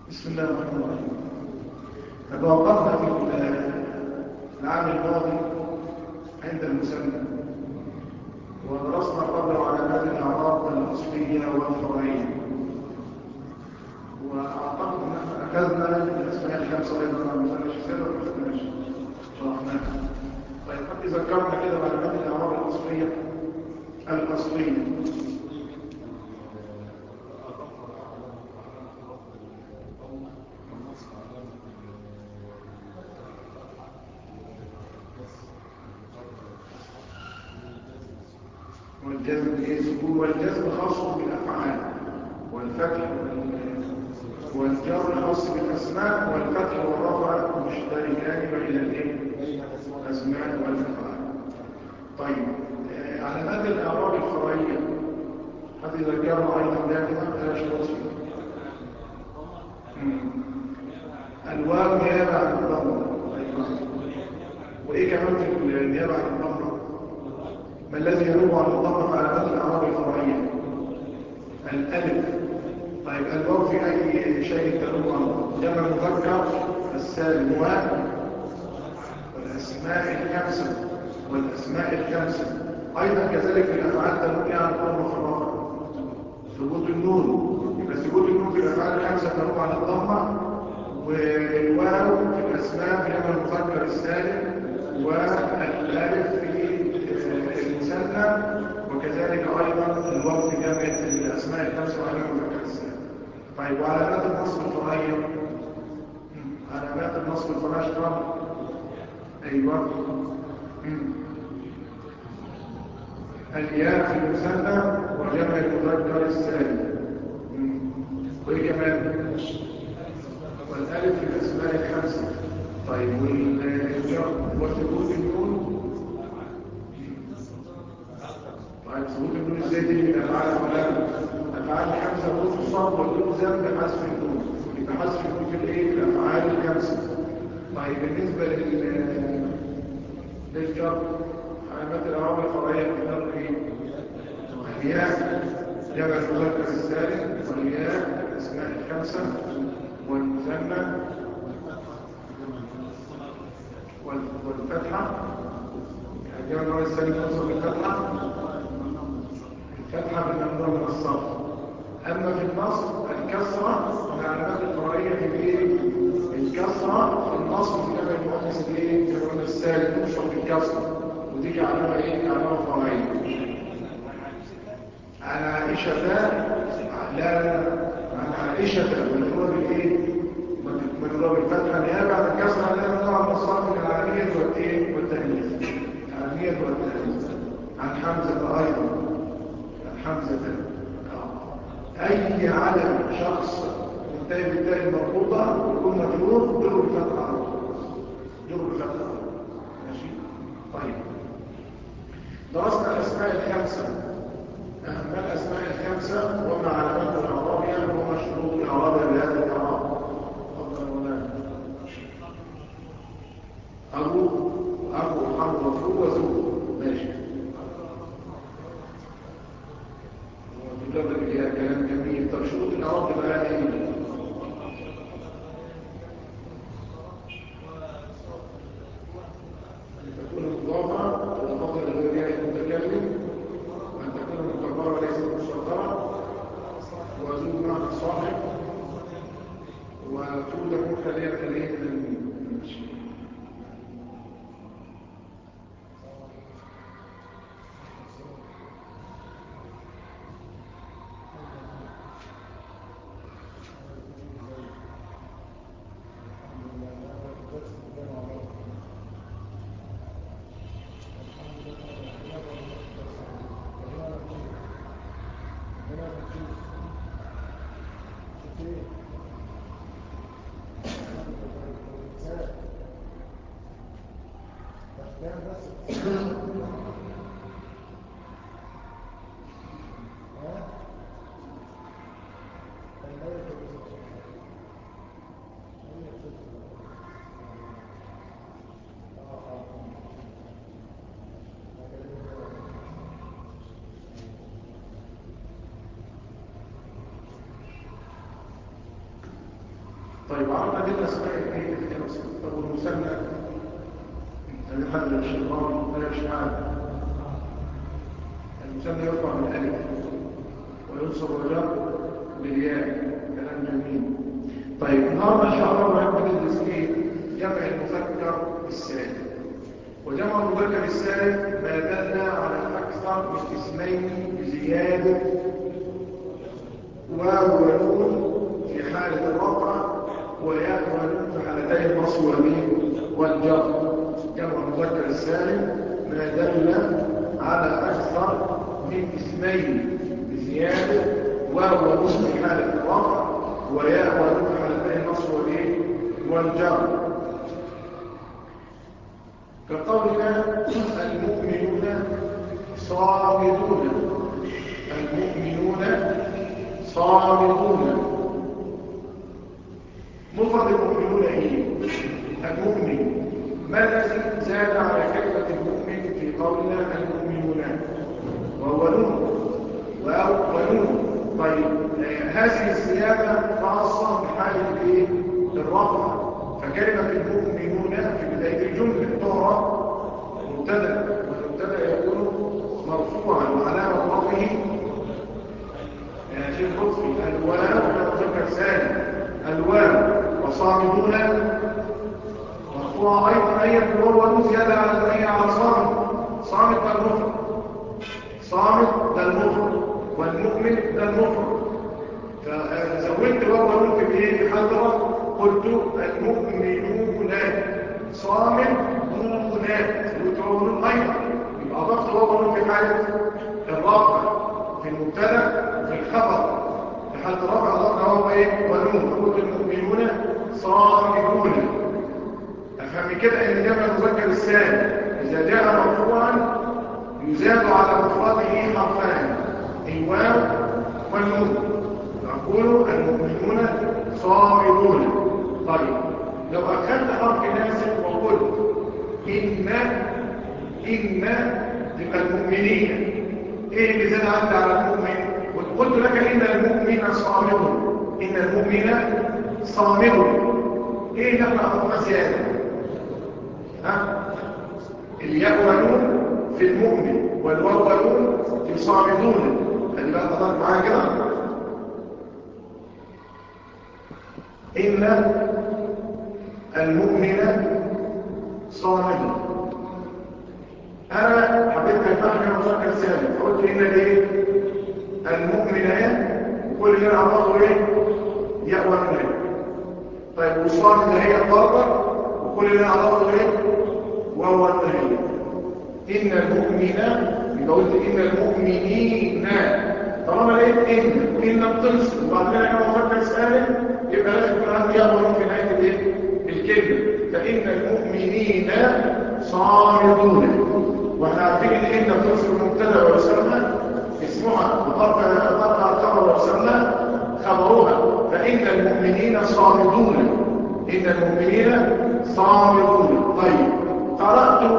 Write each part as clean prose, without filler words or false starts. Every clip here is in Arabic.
بسم الله الرحمن الرحيم. توقفنا في العام الماضي عند المسمى، ودرسنا قبله علامات الأعراب الأصلية والفرعية، وأعتقد أن احنا أخذنا الأسماء الخمسة أيضا مع المثنى الشسالة وما أخذناش شرحناها. طيب حد ذكرنا كده علامات الأعراب الأصلية. والجزم خاص بالأفعال، والفتح والجر خاص بالأسماء، والفتح والرفع مشتركان بين الأسماء والأفعال. طيب علامات الإعراب الفرعية هذه ذكرنا أيضا دائما بلاش وصف. الواو نيابة عن الضمة. وإيه كمان في النيابة عن الضمة؟ ما الذي ينوب عن الضمة في علامات الأعراب الفرعية؟ الألف. طيب الواو في أي شيء تنوب عنه؟ جمع مذكر السالم والأسماء الخمسة أيضا كذلك في الأفعال تنوب عن الضمة في الرفع. ثبوت النون، يبقى ثبوت النون في الأفعال الخمسة تنوب عن الضمة، والواو في الأسماء في جمع المذكر السالم، والألف في المثنى، وكذلك أيضا الواو في جمع الأسماء الخمسة وجمع المذكر السالم. طيب وعلامات النصب الفرعية؟ علامات النصب الفرعية اشتراك. أيوة. الياء في المثنى وجمع المذكر السالم. وإيه كمان؟ والألف في الأسماء الخمسة. طيب وثبوت النون. طيب ثبوت النون ازاي تيجي من أفعال الأفعال الخمسة تفصل وتلزم بحذف النون، يبقى حذف النون في الإيه؟ في الأفعال الخمسة. طيب بالنسبة للجر علامات الأعراب الفرعية في الجر إيه؟ الياء جمع المذكر السالم، والياء الأسماء الخمسة، والمثنى، والفتحة. جمع المذكر السالم توصل بالفتحة، الفتحة بالممنوع من الصرف. أما في النصب الكسرة من علامات الفرعية في الايه؟ الكسرة في النصب في جمع المؤنث الايه؟ جمع السالم توصل بالكسرة، ودي علامة ايه؟ علامة فرعية. عن عائشة لا عن عائشة مجرور بالايه؟ مجرور بالفتحة نيابة عن الكسرة لا ممنوع من الصرف من العالية والايه؟ والتأنيث. العالية والتأنيث. عن حمزة أيضا. حمزة أي علم شخص منتهي بالتاء المربوطة يكون مجرور جر بالفتحة. ماشي. طيب درسنا الأسماء الخمسة، أهم الأسماء الخمسة وما علامات الأعرابية وما شروط الأعرابية بهذا الأعراب. أبو وحمد وفو وزوج. ماشي. وتجرب فيها كلام جميل. طب شروط الأعراب بقى إيه؟ تكون مضافة وفضل الغير المتكلم، وأن تكون مكبرة وليست مصغرة، وزوج معنى صاحب، وتكون تكون خلية خلية من المين. طيب عرفنا دي الاسماء ايه؟ طب والمثنى هذه حد الشيطان لا يشمعنا. المثنى يرفع بالالف وينصب وجر بالياء، كلام جميل. طيب النهارده ان شاء الله بندرس ايه؟ جمع المذكر السالم. وجمع المذكر السالم ما دل على اكثر من اسمين بزياده واو ونون في حاله الرفع وياء ونون في حالتي النصب والجر. جمع المذكر السالم ما دل على اكثر من اسمين بزياده واو ونون في حاله الرفع وياء ونون في حالتي النصب والجر. كقولنا المؤمنون صامدون. المؤمنون صامدون. مفرد المؤمنون ايه؟ المؤمن. ما الذي زاد على كلمة المؤمن في قولنا المؤمنون؟ وهو نون ونون. طيب هذه الزيادة خاصة بحالة الايه؟ الرفع. فكلمة المؤمنون في بداية الجملة تعرف مبتدأ، والمبتدأ يكون مرفوعا وعلامة رفعه شيء لطفي الواو مذكر سالم الواو. وصامدون مرفوعة أيضا أي الواو زيادة على صامد. صامد ده المفرد، صامد ده المفرد، والمؤمن ده المفرد. فزودت واو ونون في ايه؟ في حضرة قلت المؤمنون صامدون. زودت واو ونون ايضا، يبقى اضفت واو ونون في حالة الرفع في المبتدا في الخبر. في حالة الرفع اضفت واو ايه؟ ونون. فقلت المؤمنون صامدون. افهم كده ان جمع المذكر السالم اذا جاء مرفوعا يزاد على مفرده حرفان الواو والنون. نقول المؤمنون صامدون. طيب لو أخذت حرف ناسب وقلت إن تبقى المؤمنين، إيه اللي زاد عندي على المؤمن؟ وقلت لك إن المؤمن صامد. إن المؤمن صامد. إيه اللي احنا أضفنا زيادة؟ الياء ونون في المؤمن والواو ونون في صامدون. خلي بقى تضغط معايا كده. إن المؤمن صامد. أنا حبيت أفهم كما مذكر سالم فقلت إن ليه المؤمن وكل اللي أنا عرفه إيه؟ ياء ونون. طيب والصامد هي الضربة وكل اللي أنا عرفه إيه؟ واو ونون. إن المؤمن يبقى قلت إن المؤمنين. طالما لقيت إن بتنصب وبعدين كما مذكر سالم يبقى لازم يكون عندي ياء ونون في نهاية الايه؟ الكلمة. فإن المؤمنين صامدون. واحنا عارفين ان بتنصب المبتدا ويسمى اسمها وترفع الخبر ويسمى خبرها. فإن المؤمنين صامدون. إن المؤمنين صامدون. طيب قرأت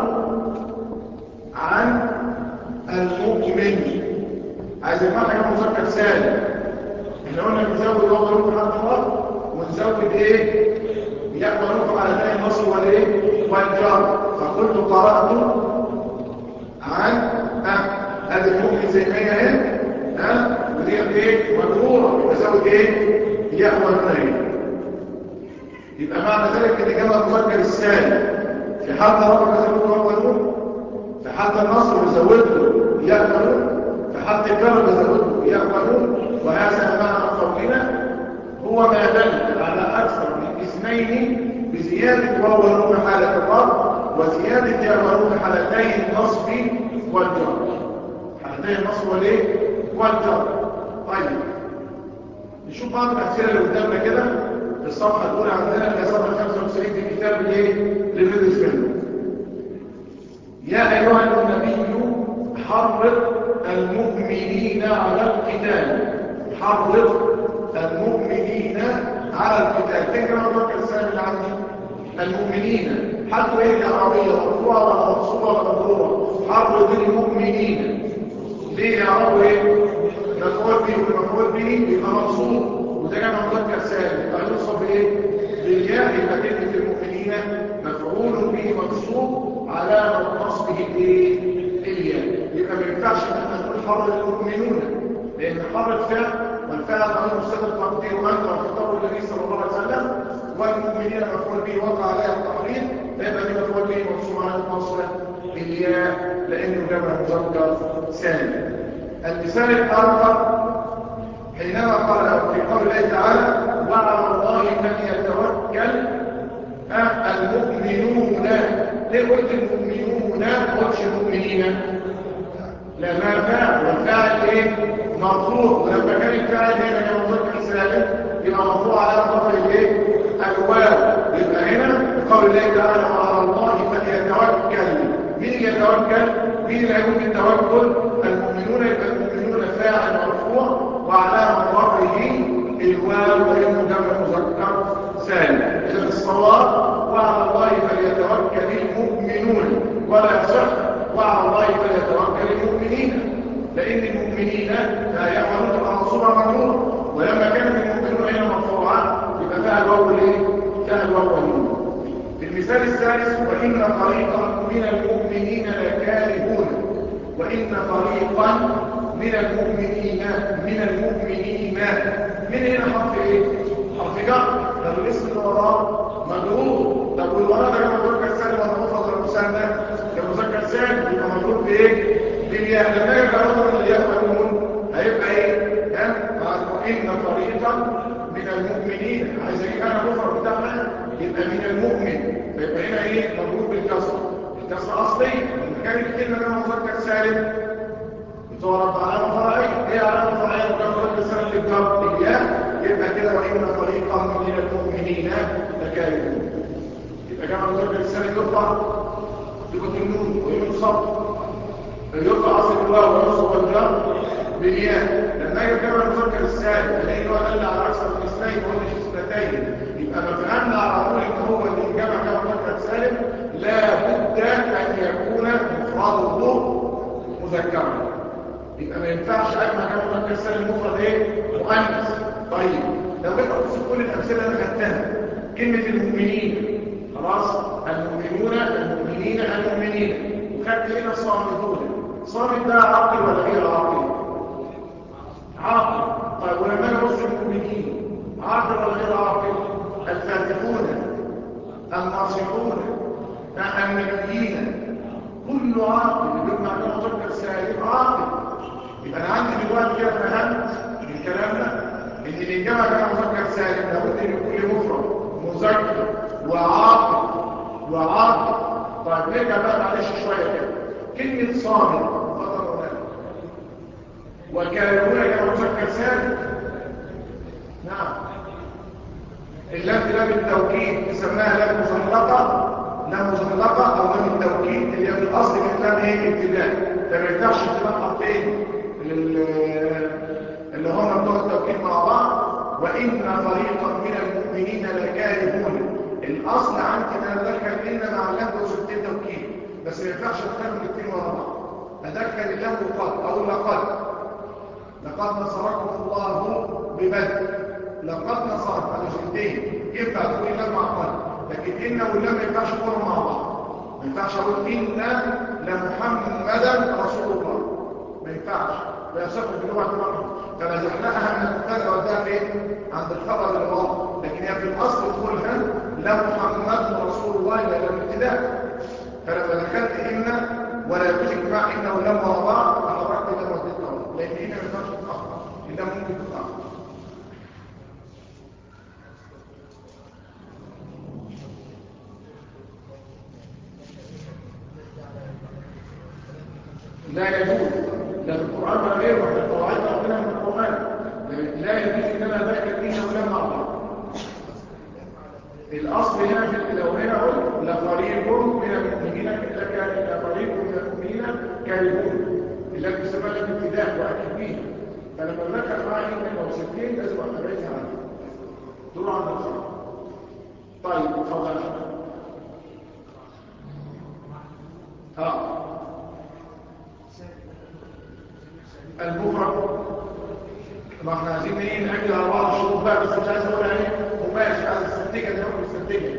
عن المؤمن. عايز المعنى كم مذكر سالم. احنا قلنا بنزود واو ونون في حرف الرفع ونزود ايه؟ ياء ونون على ثاني النصب والايه؟ والجر. فقلت قرأت عن هذه المؤمن زي ما هي اهي ودي ايه؟ مجرورة. بزود ايه؟ ياء ونون. يبقى معنى ذلك ان جمع المذكر السالم في حالة الرفع بزود واو ونون، في حالة النصب بزود ياء ونون، في حالة الجر بزود ياء ونون. وهذا معنى قولنا هو ما دل على أكثر من اسمين بزيادة واو ونون في حالة الرفع وزيادة ياء ونون في حالتي النصب والجر. حالتي النصب والجر. طيب نشوف بعض الأمثلة اللي قدامنا كده في الصفحة الأولى عندنا اللي هي صفحة 95 في كتاب اللي بندرس منه. يا أيها النبي حرض المؤمنين على القتال. حرض المؤمنين على القتال. فين كما ذكر السلام اللي عندي؟ المؤمنين. حرف ايه العربية؟ مرفوعة ولا منصوبة ولا مجرورة؟ حرض المؤمنين. ليه يعرفوا ايه؟ مفعول به والمفعول به يبقى منصوب وده جمع مذكر سالم يبقى يوصف بايه؟ يبقى كلمة المؤمنين مفعول به منصوب على نصبه الياء. يبقى ما ينفعش ان احنا نقول حرر المؤمنون، لان حرر فعل والفعل ضمير مستتر تقديره انت وخطاب النبي صلى الله عليه وسلم، والمؤمنين مفعول به وقع عليها التحريف، فيبقى دي مفعول به منصوب على نصب الياء لانه جمع مذكر سالم. المثال الاخر حينما قال في قول الله تعالى وعلى الله فليتوكل المؤمنون. ليه قلت المؤمنون ما قلتش المؤمنين؟ لا، ما فعل والفاعل ايه؟ مرفوع، ولما كان الفاعل هنا كان مذكر سالم يبقى مرفوع على رفع الايه؟ الواو. يبقى هنا بقول الله تعالى وعلى الله فليتوكل. مين يتوكل؟ مين اللي هيقوم بالتوكل؟ المؤمنون. يبقى المؤمنون فاعل مرفوع وعلامه رفعه الواو لانه جمع مذكر سالم. اذا الصواب وعلى الله فليتوكل المؤمنون، ولا يصح وعلى الله فليتوكل المؤمنين، لان المؤمنين لا يعملون تبقى منصوبه مجرور، ولما كانت المؤمنون هنا مرفوعه يبقى فيها الواو الايه؟ فيها الواو والنون. المثال الثالث وان فريقا من المؤمنين لكارهون. وان فريقا من المؤمنين من هنا حرف ايه؟ حرف جر. طب الاسم اللي وراه مجرور. طب والوراه ده كان مذكر سالم ولا مفرد ولا مثنى؟ كان مذكر سالم يبقى مجرور بايه؟ بالياء. لما يبقى مجرور بالياء والنون هيبقى ايه؟ وان فريقا من المؤمنين، عايز اجيب انا مفرد بتاعها يبقى من المؤمن، فيبقى هنا ايه؟ مجرور بالكسره. الكسره اصليه لما كانت الكلمه ده مذكر سالم بتعرف علامه فرعيه. ايه علامه فرعيه؟ وكان مذكر سالم للجر الياء، يبقى كده وان فريقا من المؤمنين لكارهون. يبقى جمع مذكر سالم يرفع بفتح النون وينصب يرفع اصل الواو وينصب والجر بالياء. لما يجي جمع المذكر السالم الاقي هو دل على اكثر من اثنين ولا اثنتين، يبقى ما فهمنا على طول ان هو اللي جمع مذكر سالم لا بد ان يكون مفرده مذكرا. يبقى ما ينفعش اجمع جمع مذكر سالم مفرد ايه؟ مؤنث. طيب لو جيت اقص كل الامثله اللي خدتها كلمه المؤمنين خلاص، المؤمنون المؤمنين وخدت هنا صامدون. صامد ده عاقل ولا غير عاقل؟ عاقل. طيب ولما نبص المؤمنين عاقل ولا غير عاقل؟ الفاتحون الناصحون النبيين كله عاقل. يبقى معناه مذكر سالم عاقل. يبقى انا عندي دلوقتي كده فهمت من كلامنا ان الجمع كان مذكر سالم لابد ان يكون مفرد مذكر وعاقل. طيب نرجع بقى معلش شويه كده. كلمه صامت فضل وكارهون كان مذكر سالم. نعم. اللام دي لام التوكيد بيسموها لام مزلقه او لام التوكيد اللي هي في الاصل كانت لام ايه؟ ابتداء. فما ينفعش ابتداء خطين اللي هم بتوع التوكيد مع بعض. وان فريقا من المؤمنين لكارهون. الاصل عندي ان انا ادخل ان مع اللام وصلتين توكيد، بس ما ينفعش ادخلهم الاثنين ورا بعض. ادخل اللام وقد او لقد نصركم الله ببدر. لقد نصرك على شدين ينفع تقول اللام مع قد، لكن ان واللام ما ينفعش تكونوا مع بعض. ما ينفعش اقول ان لمحمدا رسول الله، ما ينفعش، لا يصح بلغه العرب. فنزحناها من المبتدا وداها فين؟ عند الخبر اللي وراه، لكن هي في الاصل تقولها لمحمد رسول الله الى الابتداء. فلما دخلت ان ولا يجوز اجتماع ان واللام ورا بعض فحركت اللام وديتها، لان هنا ما ينفعش تتاخر، اللام ممكن تتاخر. لا يجوز لا في القرآن ولا غيره، ولا القواعد ربنا من القرآن لا يجوز ان انا ذاكر فيها ولا مع بعض. الاصل هنا في لو هنا قلت لفريق من المؤمنين لفريق من المؤمنين كارهون اللي بيسمى لك ابتداء واكد بيه. فلما ذكر معي ان لو ستين لازم احتريتها عنه دور عند الخط. طيب اتفضل. المفرد ما احنا عايزين ايه؟ نأجل على بعض الشروط بقى، بس مش عايز اقول يعني قماش، عايز استنتجها زي ما بنستنتجها.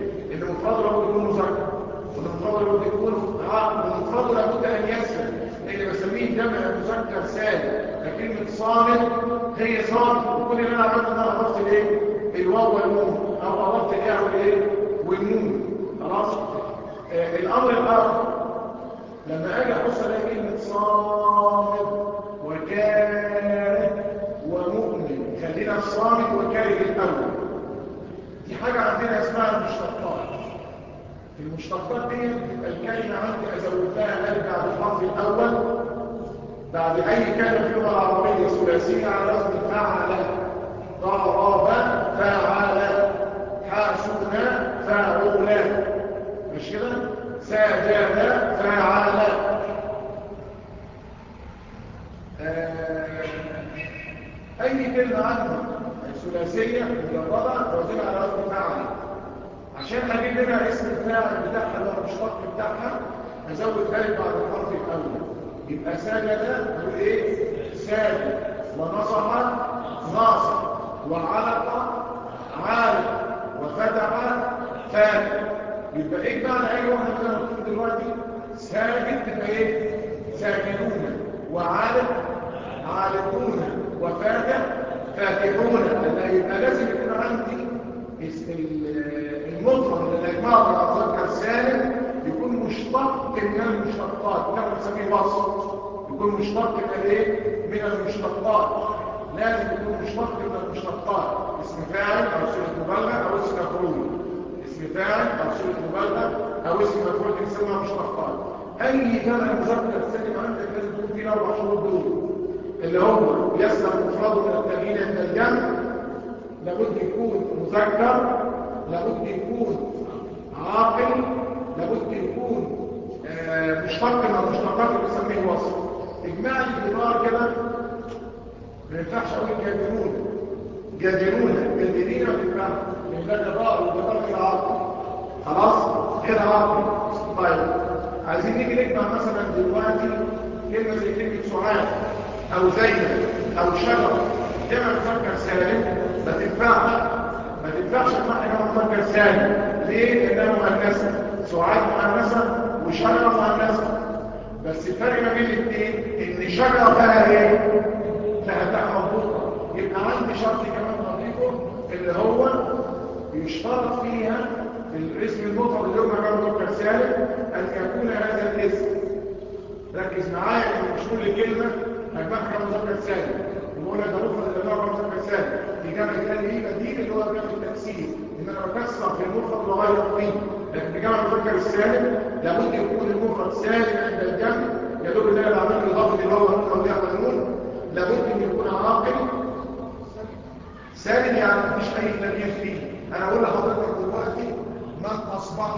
صامت هي صامت، وكل اللي انا عملته ان انا اضفت الايه؟ الواو والنون، او اضفت الايه والايه والنون. خلاص. الامر الاخر لما اجي ابص الاقي كلمه صامت وكاره ومؤمن، خلينا في صامت وكاره الاول. دي حاجه عندنا اسمها المشتقات. المشتقات دي تبقى الكلمه عندي ازودها الف بعد الحرف الاول بعد اي كلمه في اللغه العربيه ثلاثيه على وزن فعل، ضرب فعل، حاسب فعل، مش كده؟ سجد فعل. اي كلمه عندي ثلاثيه مجرده وزنها على وزن فعل، عشان اجيب لنا اسم الفاعل بتاعها اللي هو المشتق بتاعها ازود الف بعد الحرف الاول. يبقى سجد نقول ايه؟ ساجد. ونصح ناصح. وعلق عالق. وفتح فاتح. يبقى ايه معنى اي واحده من اللي هنقوله دلوقتي؟ ساجد تبقى ايه؟ ساجدون. وعالق عالقون. وفاتح فاتحون. يبقى لازم يكون عندي المفرد اللي يجمعه بالمذكر السالم يكون مشتق من المشتقات، كما نسميه وصف. يكون مشتق من الايه؟ من المشتقات. لازم يكون مشتق من المشتقات. اسم فاعل او صيغه مبالغه او اسم مفعول. اسم فاعل او صيغه مبالغه او اسم مفعول بنسميها مشتقات. اي جمع مذكر سالم عندك لازم يكون فيه الاربع شروط دول، اللي هو يسلم مفرده من التغيير عند الجمع، لابد يكون مذكر، لابد يكون عاقل، لابد يكون مشتق من المشتقات اللي بنسميه وصف. اجماع الجدار كده ما ينفعش اقول جادرون، جادرون، جادرين ما تنفعش لان ده جدار، والجدار كده عاقل. خلاص كده عاقل. طيب عايزين نيجي نجمع مثلا دلوقتي كلمه زي كلمه سعاد او زينب او شجر، جمع مذكر سالم ما تنفعش. ما تنفعش تطلع جمع مذكر سالم. ليه؟ لانها مؤنثه. سعاد مؤنثه وشجره مؤنثه. بس الفرق ما بين الاثنين ان شجره فيها ايه؟ فيها تاء مربوطه. يبقى عندي شرط كمان نضيفه اللي هو يشترط فيها الاسم المفرد اللي هو جمع مذكر سالم ان يكون هذا الاسم. ركز معايا ان مش كل كلمه هجمعها جمع مذكر سالم ونقول ده مفرد اللي هو مذكر سالم. في جمع ثاني ايه بديل اللي هو جمع التكسير، ان انا بكسر في المفرد وغير فيه. لكن في جمع المذكر السالم لابد يكون المفرد سالم عند الجمع، يا دوب ان انا بعمل له الاضافه اللي هو او ليها قانون. لابد ان يكون عاقل سالم، يعني مفيش اي تغيير فيه. انا اقول لحضرتك دلوقتي من اصبح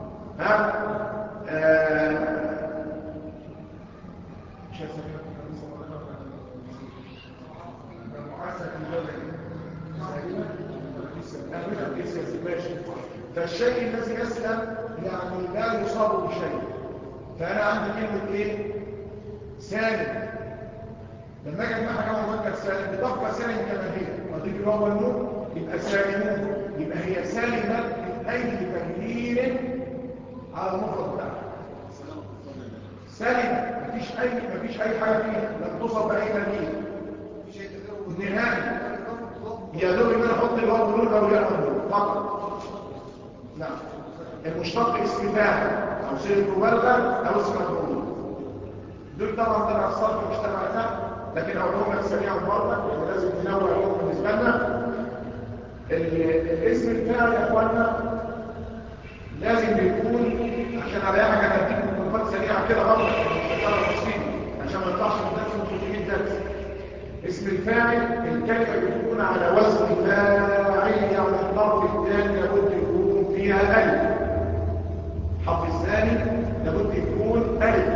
فالشيء الذي يسلم يعني لا يصاب بشيء. فأنا عندي كلمة إيه؟ سالم. لما أجي أجمعها جمع مذكر سالم بتبقى سالم كما هي، أضيف الواو والنون يبقى سالمون. يبقى هي سالمة من أي تغيير على المفرد بتاعها. سالمة مفيش أي حاجة فيها، لم تصب بأي تغيير نهائي. يا دوب ان انا احط الواو والنون او الياء والنون فقط. نعم. المشتق اسم فاعل او صيغه مبالغه او اسم مفعول. دول طبعا تبع الصرف مش تبع النحو، لكن اقولهم لك سريعا برضه يعني لازم ننوع اليوم بالنسبه لنا. الاسم الفاعل يا اخوانا لازم يكون، عشان على اي حاجه هديكم ملفات سريعه كده برضه عشان ما نطلعش من درس وتجيب درس. اسم الفاعل الكلمة بتكون على وزن فاعل، يعني الحرف الثاني لابد يكون فيها ألف. الحرف الثاني لابد يكون ألف.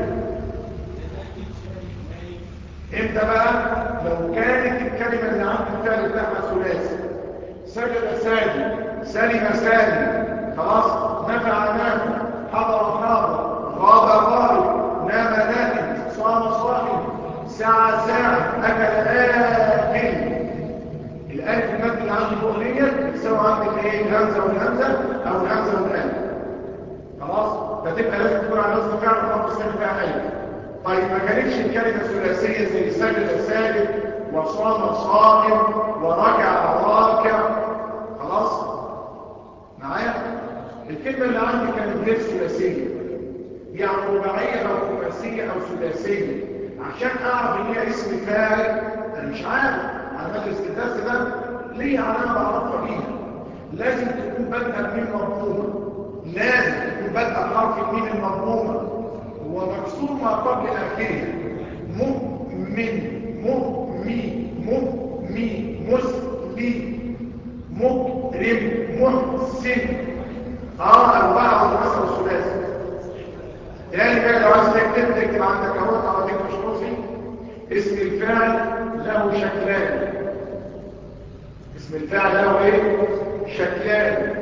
امتى بقى؟ لو كانت الكلمة اللي عند الفاعل بتاعها ثلاثي. سجد ساجد، سلم سالم، خلاص، نفع نافع، حضر حاضر، غاب غائب، نام نائم، صام صائم، ساعة ساعة، أكل آكل. الألف المد اللي عندي فوق ديت بتساوي عندي الايه؟ الهمزة والهمزة أو الهمزة والألف. خلاص؟ فتبقى لازم تكون على وزن فعل الحرف الثاني فيها ألف. طيب ما كانتش الكلمة ثلاثية زي سجد ساجد وصام صائم وركع راكع. خلاص معايا؟ الكلمة اللي عندي كانت غير ثلاثية، يعني رباعية أو خماسية أو سداسية. عشان أعرف إن هي اسم فاعل أنا مش عارف، علامات الاستدراس ده ليه علامة بعرفها بيها. لازم تكون بادئة بميم مضمومة، لازم تكون بادئة بحرف الميم المضمومة ومكسور ما قبل آخرها. مؤمن، مؤمي، مؤمي، مسلم، مكرم، محسن. أربعة وخمسة وثلاثة. يعني بقى لو عايز تكتب عندك اهوت على ذكر شروطي. اسم الفاعل له شكلان. اسم الفاعل له ايه؟ شكلان.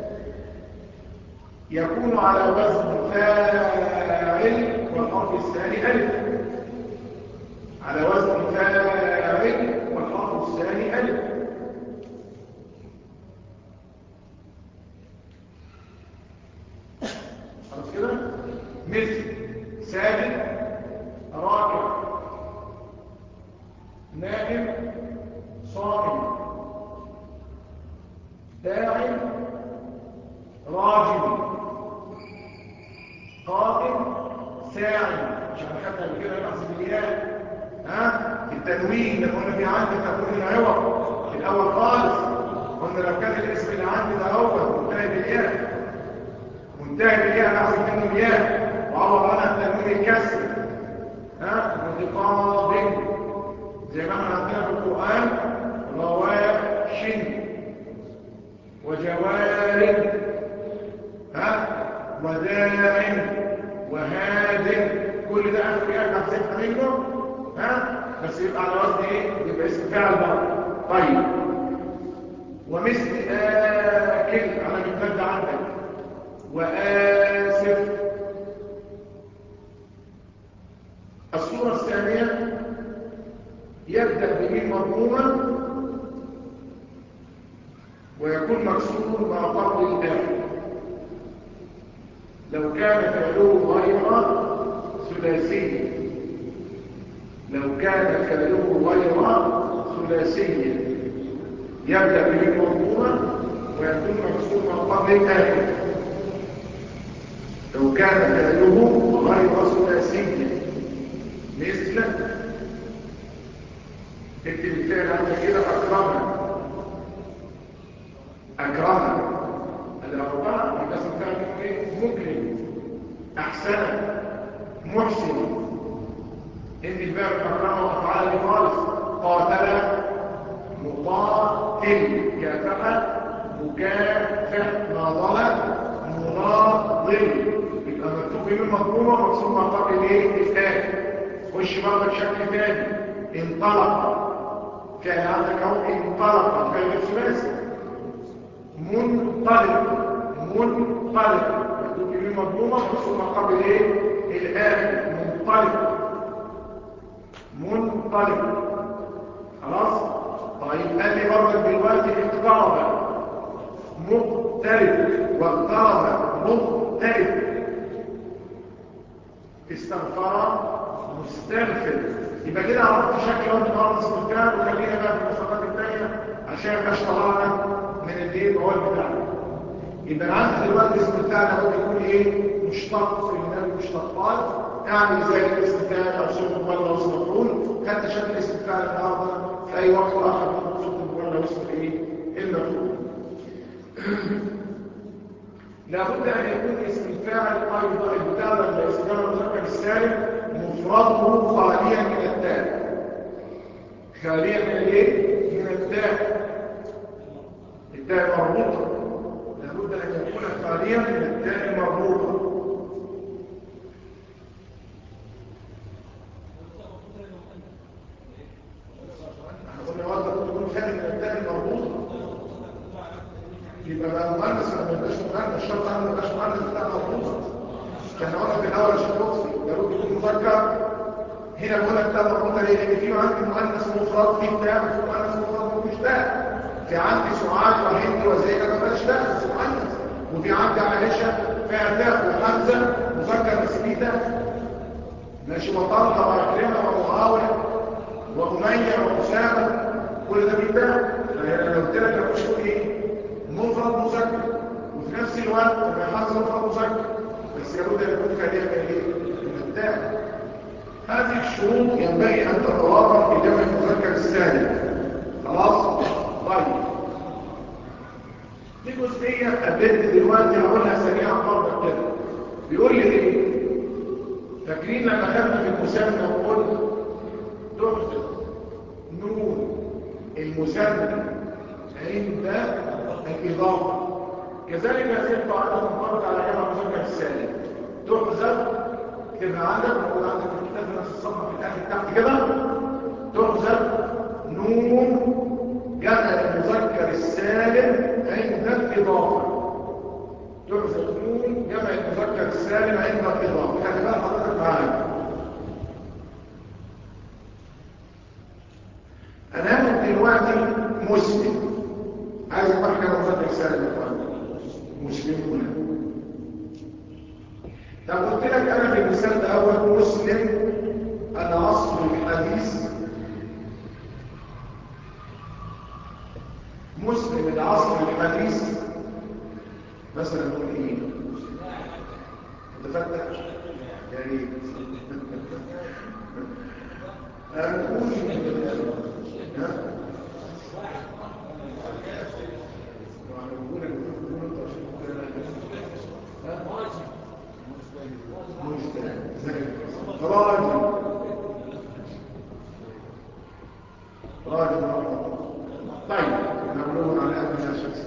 يكون على وزن فاعل والحرف الثاني ألف. على وزن فاعل والحرف الثاني ألف. خلاص كده؟ مثل ساجد، راكع، نائم، صائم، داعي، راجل، قائم، ساعي. مش هنحط قبل كده نحسب الياء. التنوين ده قلنا في عندي تنوين العوض في الاول خالص. قلنا لو كان الاسم اللي عندي ده اول منتهي بالياء، منتهي بالياء نحسب منه الياء وعوض عنها التنوين الكسر. متقاضٍ زي ما احنا عندنا في القرآن رواش وجوار، وداع وهاد. كل ده اخر ايه هنحسبها منه، بس يبقى على وزن ايه؟ يبقى اسم فاعل بقى. طيب ومثل آكل على متمد عندك، وآسف. الصورة الثانية يبدأ بميم مضمومة ويكون مكسور مع قبل الآخر. لو كان فعله غير ثلاثي، لو كان فعله غير ثلاثي يبدأ بميم مضمومة ويكون مكسور مع قبل الآخر. لو كان فعله غير ثلاثي مثل اكتب الفعل عندك كده أكرمنا، أكرمنا الأربعة يبقى اسم فعل مكرم، أحسن، محسن. إن الفعل أكرمه وأفعال خالص. قاتل، مقاتل، كافح، مكافح، ناضل، مناضل. يبقى مكتوب من مضمومة مكسور ما قبل ايه؟ الآخر. خش بقى بشكل تاني. انطلق، فعل عندك اهو انطلق، فعل ثلاثي. منطلق، منطلق مكتوب من مضمومة مكسور ما قبل ايه؟ الآخر. منطلق، منطلق. خلاص؟ طيب قال لي برضك دلوقتي اقترب، مقترب، واقترب، مقترب. استغفر، مستغفر. يبقى كده عرفت شكل وانت خالص بالفعل. وخلينا بقى في المساقات الثانيه عشان مش طلعنا من الدين هو بتاعنا. يبقى عندي دلوقتي اسم الفعل ممكن يكون ايه؟ مشتق في المشتقات، يعني زي الاسم الفاعل او صوت المولى واسم مفعول. خدت شكل اسم الفاعل النهارده في اي وقت اخر من صوت المولى واسم الايه؟ المفعول. لابد ان يكون اسم الفاعل ايضا البتاع لما اسمه المذكر السالم مفرده خاليا من التاء. خاليا من الايه؟ من التاء. التاء مربوطه، لابد ان يكون خاليا من التاء المربوطه. احنا قلنا وقت تكون خالي من التاء المربوطه يبقى بقى مؤنث ولا ما يبقاش مؤنث. الشرط عنده ما يبقاش مؤنث بتاع مربوطه. احنا قلنا في الاول عشان نوصي لابد يكون مذكر. هنا بقول لك بتاع مربوطه ليه؟ لان في عندي مؤنث مفرد في بتاع، وفي مؤنث مفرد مش تاء. في عندي سعاد وهند وزينب ما بقاش تاء بس مؤنث. وفي عندي عائشه فيها تاء وحمزه مذكر بس فيه تاء. ماشي. وطلحه وعكرمه ومعاويه وأمية وأسامة كل ده بيتباع. فأنا قلت لك لو تشوف إيه مفرد مذكر وفي نفس الوقت لما يحصل مفرد مذكر بس لابد أن يكون خالية من إيه؟ من التاء. هذه الشروط ينبغي أن تتوافر في جمع المذكر السالم. خلاص؟ طيب دي جزئية قابلت دلوقتي هقولها سريعا برضه كده. بيقول لي إيه؟ فاكرين لما خدنا في المثنى وقلنا تحذف نون المثنى عند الإضافة، كذلك هذه القاعدة تنطبق على جمع المذكر السالم. تحذف كده عندك موجود عندك في الكتاب في نفس الصفحة في الآخر تحت كده، تحذف نون جمع المذكر السالم عند الإضافة. تحذف نون جمع المذكر السالم عند الإضافة. خلي بقى حضرتك معايا. أنا هاخد دلوقتي مسلم، عايز أقول جمع مذكر سالم يا اخوان، مسلمون. طب قلت لك أنا في المثال ده أول مسلم أنا أصل الحديث مسلم العصر الحديث مثلا نقول ايه؟ تفتح يا ريت نقول راجل طيب نقول على أبنى الشخص.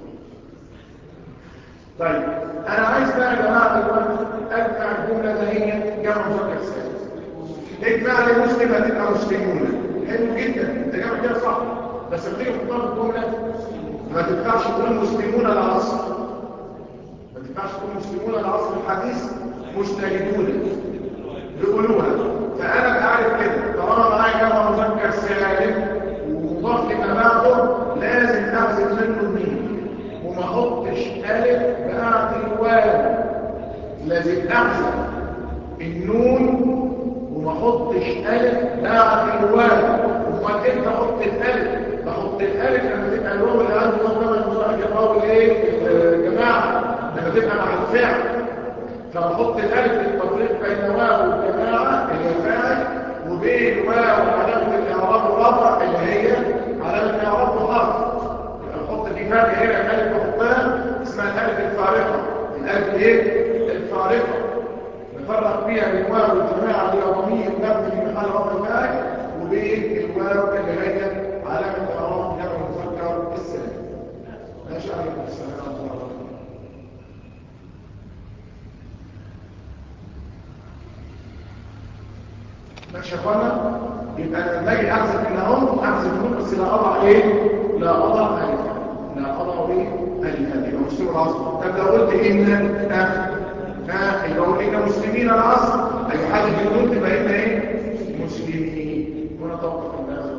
طيب أنا عايز بقى يا جماعة دلوقتي أجمع الجملة ده هي جمع مذكر سالم. اجمع لي مسلم هتبقى مسلمون. حلو جدا، أنت جمع كده صح، بس لما تيجي تختار الجملة ما تنفعش تقول مسلمون العصر، ما تنفعش تقول مسلمون العصر الحديث مجتهدون بيقولوها. فأنا بعرف كده طالما معايا جمع مذكر سالم ومضاف لما بعده لازم احذف منه الميم وما احطش الف بعد الواو. لازم احذف النون وما احطش الف بعد الواو. امال امتى احط الالف؟ بحط الالف لما تبقى الواو اللي عندي طبعا المضارع الواو الايه يا جماعه لما تبقى مع الفعل، فبحط الالف للتفريق بين واو الجماعه اللي هي فاعل وبين واو علامه الاعراب الرابع اللي هي علامه الاعراب الحرف. يبقى بحط دي فاء هنا الالف بحطها اسمها الالف الفارقه. الالف ايه؟ الفارقه نفرق بيها بين واو الجماعه اللي هي ضمير مبني في محل رفع فاعل وبين الواو اللي هي علامه الاعراب جمع المذكر السالم. ماشي عليكم السلام ورحمه الله وبركاته. ماشي يا اخوانا؟ يبقى لما اجي احذف هنا اهو احذف نون بس لا اضع ايه؟ لا اضع الف، لا اضع ايه؟ الف. يبقى مسلم العصر. طب لو قلت ان يبقى قلنا مسلمين العصر اي حاجه في النون تبقى هنا ايه؟ مسلمين. هنا توقف الناس.